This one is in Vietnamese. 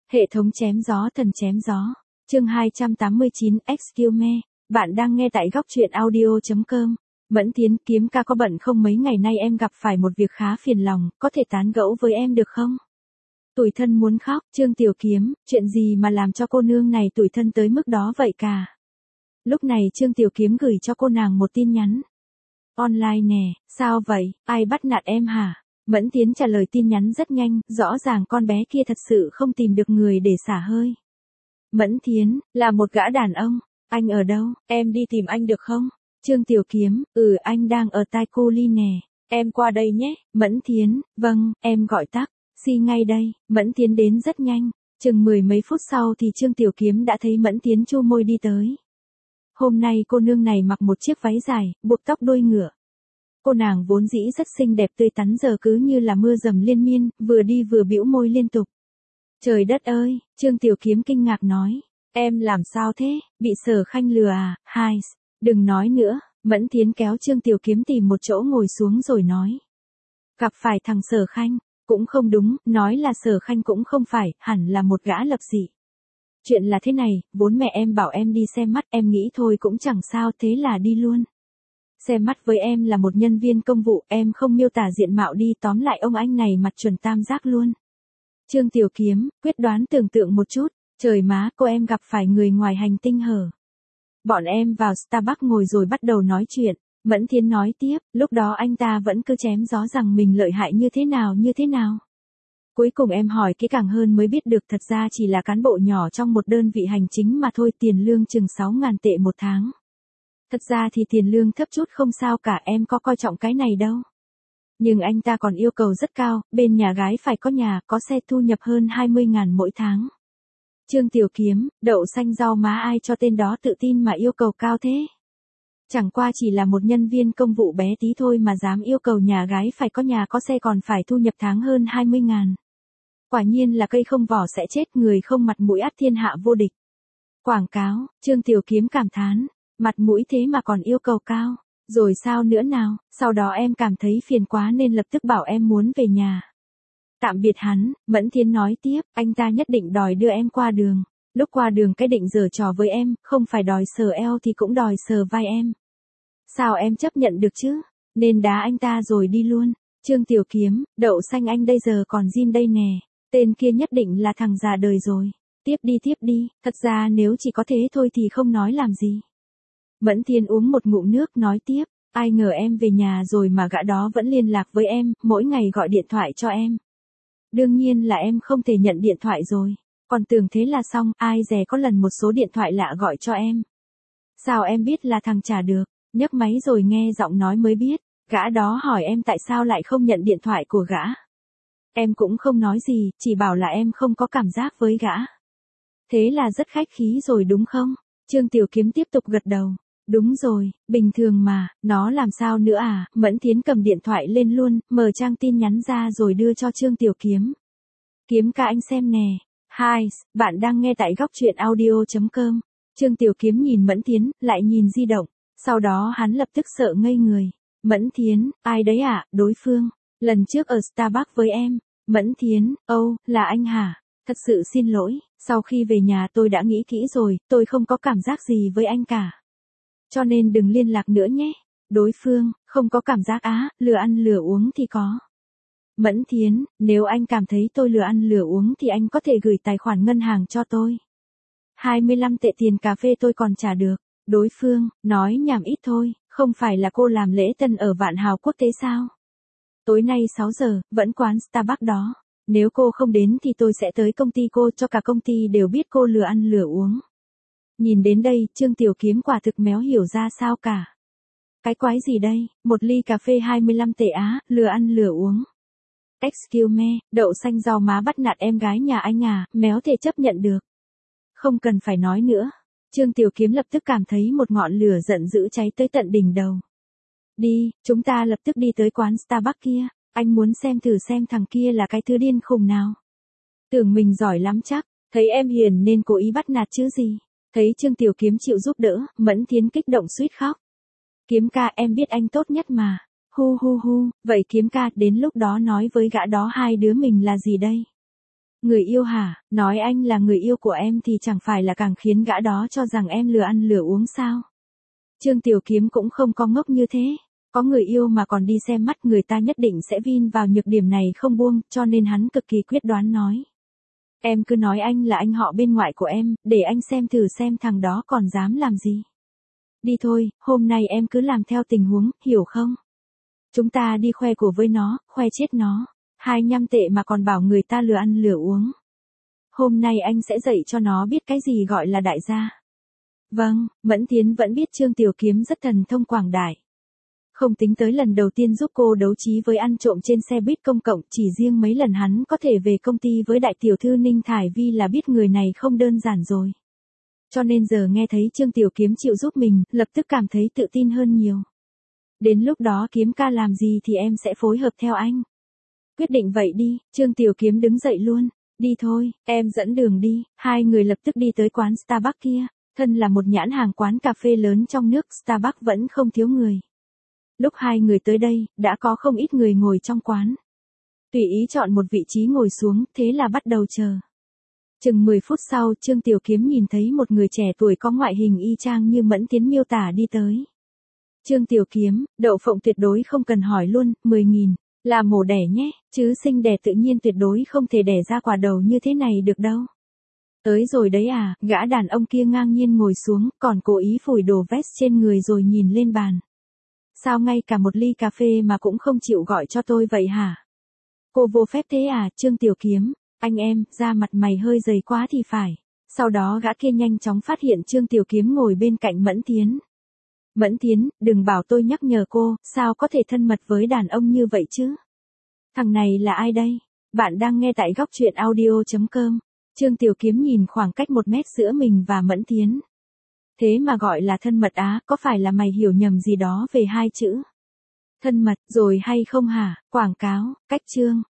Hệ thống chém gió thần chém gió. Chương 289 Excuse me. Bạn đang nghe tại góc truyện audio.com. Mẫn Tiến, Kiếm ca có bận không, mấy ngày nay em gặp phải một việc khá phiền lòng, có thể tán gẫu với em được không? Tủi thân muốn khóc. Trương Tiểu Kiếm, chuyện gì mà làm cho cô nương này tủi thân tới mức đó vậy cả? Lúc này Trương Tiểu Kiếm gửi cho cô nàng một tin nhắn. Online nè, sao vậy, ai bắt nạt em hả? Mẫn Tiến trả lời tin nhắn rất nhanh, rõ ràng con bé kia thật sự không tìm được người để xả hơi. Mẫn Tiến, là một gã đàn ông, anh ở đâu, em đi tìm anh được không? Trương Tiểu Kiếm, anh đang ở Taiko Ly nè, em qua đây nhé. Mẫn Tiến, vâng, em gọi taxi ngay đây. Mẫn Tiến đến rất nhanh, chừng mười mấy phút sau thì Trương Tiểu Kiếm đã thấy Mẫn Tiến chu môi đi tới. Hôm nay cô nương này mặc một chiếc váy dài, buộc tóc đuôi ngựa. Cô nàng vốn dĩ rất xinh đẹp tươi tắn, giờ cứ như là mưa dầm liên miên, vừa đi vừa bĩu môi liên tục. Trời đất ơi, Trương Tiểu Kiếm kinh ngạc nói. Em làm sao thế, bị Sở Khanh lừa à? Hai, đừng nói nữa. Mẫn Tiến kéo Trương Tiểu Kiếm tìm một chỗ ngồi xuống rồi nói. Gặp phải thằng Sở Khanh, cũng không đúng, nói là Sở Khanh cũng không phải, hẳn là một gã lập dị. Chuyện là thế này, vốn mẹ em bảo em đi xem mắt, em nghĩ thôi cũng chẳng sao, thế là đi luôn. Xem mắt với em là một nhân viên công vụ, em không miêu tả diện mạo đi, tóm lại ông anh này mặt chuẩn tam giác luôn. Trương Tiểu Kiếm, quyết đoán tưởng tượng một chút, trời má, cô em gặp phải người ngoài hành tinh hở. Bọn em vào Starbucks ngồi rồi bắt đầu nói chuyện, Mẫn Tiến nói tiếp, lúc đó anh ta vẫn cứ chém gió rằng mình lợi hại như thế nào. Cuối cùng em hỏi kỹ càng hơn mới biết được thật ra chỉ là cán bộ nhỏ trong một đơn vị hành chính mà thôi, tiền lương chừng 6.000 tệ một tháng. Thật ra thì tiền lương thấp chút không sao cả, em có coi trọng cái này đâu. Nhưng anh ta còn yêu cầu rất cao, bên nhà gái phải có nhà, có xe, thu nhập hơn 20.000 mỗi tháng. Trương Tiểu Kiếm, đậu xanh rau má, ai cho tên đó tự tin mà yêu cầu cao thế? Chẳng qua chỉ là một nhân viên công vụ bé tí thôi mà dám yêu cầu nhà gái phải có nhà có xe còn phải thu nhập tháng hơn 20.000. Quả nhiên là cây không vỏ sẽ chết, người không mặt mũi ắt thiên hạ vô địch. Quảng cáo, Trương Tiểu Kiếm cảm thán, mặt mũi thế mà còn yêu cầu cao, rồi sao nữa nào? Sau đó em cảm thấy phiền quá nên lập tức bảo em muốn về nhà. Tạm biệt hắn, Mẫn Tiến nói tiếp, anh ta nhất định đòi đưa em qua đường. Lúc qua đường cái định giở trò với em, không phải đòi sờ eo thì cũng đòi sờ vai em. Sao em chấp nhận được chứ? Nên đá anh ta rồi đi luôn. Trương Tiểu Kiếm, đậu xanh anh đây giờ còn Jin đây nè. Tên kia nhất định là thằng già đời rồi. Tiếp đi, thật ra nếu chỉ có thế thôi thì không nói làm gì. Mẫn Tiến uống một ngụm nước nói tiếp, ai ngờ em về nhà rồi mà gã đó vẫn liên lạc với em, mỗi ngày gọi điện thoại cho em. Đương nhiên là em không thể nhận điện thoại rồi, còn tưởng thế là xong, ai dè có lần một số điện thoại lạ gọi cho em. Sao em biết là thằng trả được, nhấc máy rồi nghe giọng nói mới biết, gã đó hỏi em tại sao lại không nhận điện thoại của gã. Em cũng không nói gì, chỉ bảo là em không có cảm giác với gã. Thế là rất khách khí rồi đúng không? Trương Tiểu Kiếm tiếp tục gật đầu. Đúng rồi, bình thường mà, nó làm sao nữa à? Mẫn Tiến cầm điện thoại lên luôn, mở trang tin nhắn ra rồi đưa cho Trương Tiểu Kiếm. Kiếm ca anh xem nè. Hi, bạn đang nghe tại góc truyện audio.com. Trương Tiểu Kiếm nhìn Mẫn Tiến, lại nhìn di động. Sau đó hắn lập tức sợ ngây người. Mẫn Tiến, ai đấy à? Đối phương. Lần trước ở Starbucks với em. Mẫn Tiến, là anh hả? Thật sự xin lỗi, sau khi về nhà tôi đã nghĩ kỹ rồi, tôi không có cảm giác gì với anh cả. Cho nên đừng liên lạc nữa nhé. Đối phương, không có cảm giác á, lừa ăn lừa uống thì có. Mẫn Tiến, nếu anh cảm thấy tôi lừa ăn lừa uống thì anh có thể gửi tài khoản ngân hàng cho tôi. 25 tệ tiền cà phê tôi còn trả được. Đối phương, nói nhảm ít thôi, không phải là cô làm lễ tân ở Vạn Hào Quốc tế sao? Tối nay 6 giờ, vẫn quán Starbucks đó. Nếu cô không đến thì tôi sẽ tới công ty cô, cho cả công ty đều biết cô lừa ăn lừa uống. Nhìn đến đây, Trương Tiểu Kiếm quả thực méo hiểu ra sao cả. Cái quái gì đây, một ly cà phê 25 tệ á, lừa ăn lừa uống. Excuse me, đậu xanh rau má bắt nạt em gái nhà anh à, méo thể chấp nhận được. Không cần phải nói nữa. Trương Tiểu Kiếm lập tức cảm thấy một ngọn lửa giận dữ cháy tới tận đỉnh đầu. Đi, chúng ta lập tức đi tới quán Starbucks kia, anh muốn xem thử xem thằng kia là cái thứ điên khùng nào. Tưởng mình giỏi lắm chắc, thấy em hiền nên cố ý bắt nạt chứ gì. Thấy Trương Tiểu Kiếm chịu giúp đỡ, Mẫn Tiến kích động suýt khóc. Kiếm ca, em biết anh tốt nhất mà. Hu, vậy Kiếm ca, đến lúc đó nói với gã đó hai đứa mình là gì đây? Người yêu hả, nói anh là người yêu của em thì chẳng phải là càng khiến gã đó cho rằng em lừa ăn lừa uống sao? Trương Tiểu Kiếm cũng không có ngốc như thế. Có người yêu mà còn đi xem mắt người ta nhất định sẽ vin vào nhược điểm này không buông, cho nên hắn cực kỳ quyết đoán nói. Em cứ nói anh là anh họ bên ngoại của em, để anh xem thử xem thằng đó còn dám làm gì. Đi thôi, hôm nay em cứ làm theo tình huống, hiểu không? Chúng ta đi khoe của với nó, khoe chết nó. 25 tệ mà còn bảo người ta lừa ăn lừa uống. Hôm nay anh sẽ dạy cho nó biết cái gì gọi là đại gia. Vâng, Mẫn Thiến vẫn biết Trương Tiểu Kiếm rất thần thông quảng đại. Không tính tới lần đầu tiên giúp cô đấu trí với ăn trộm trên xe buýt công cộng, chỉ riêng mấy lần hắn có thể về công ty với đại tiểu thư Ninh Thải Vi là biết người này không đơn giản rồi. Cho nên giờ nghe thấy Trương Tiểu Kiếm chịu giúp mình, lập tức cảm thấy tự tin hơn nhiều. Đến lúc đó Kiếm ca làm gì thì em sẽ phối hợp theo anh. Quyết định vậy đi, Trương Tiểu Kiếm đứng dậy luôn. Đi thôi, em dẫn đường đi. Hai người lập tức đi tới quán Starbucks kia. Thân là một nhãn hàng quán cà phê lớn trong nước, Starbucks vẫn không thiếu người. Lúc hai người tới đây, đã có không ít người ngồi trong quán. Tùy ý chọn một vị trí ngồi xuống, thế là bắt đầu chờ. Chừng 10 phút sau, Trương Tiểu Kiếm nhìn thấy một người trẻ tuổi có ngoại hình y chang như Mẫn Thiến miêu tả đi tới. Trương Tiểu Kiếm, đậu phộng tuyệt đối không cần hỏi luôn, 10.000, là mổ đẻ nhé, chứ sinh đẻ tự nhiên tuyệt đối không thể đẻ ra quả đầu như thế này được đâu. Tới rồi đấy à, gã đàn ông kia ngang nhiên ngồi xuống, còn cố ý phủi đồ vest trên người rồi nhìn lên bàn. Sao ngay cả một ly cà phê mà cũng không chịu gọi cho tôi vậy hả? Cô vô phép thế à, Trương Tiểu Kiếm, anh em, da mặt mày hơi dày quá thì phải. Sau đó gã kia nhanh chóng phát hiện Trương Tiểu Kiếm ngồi bên cạnh Mẫn Thiến. Mẫn Thiến, đừng bảo tôi nhắc nhở cô, sao có thể thân mật với đàn ông như vậy chứ? Thằng này là ai đây? Bạn đang nghe tại góc truyện audio.com. Trương Tiểu Kiếm nhìn khoảng cách 1 mét giữa mình và Mẫn Thiến. Thế mà gọi là thân mật á, có phải là mày hiểu nhầm gì đó về hai chữ? Thân mật rồi hay không hả? Quảng cáo, cách chương.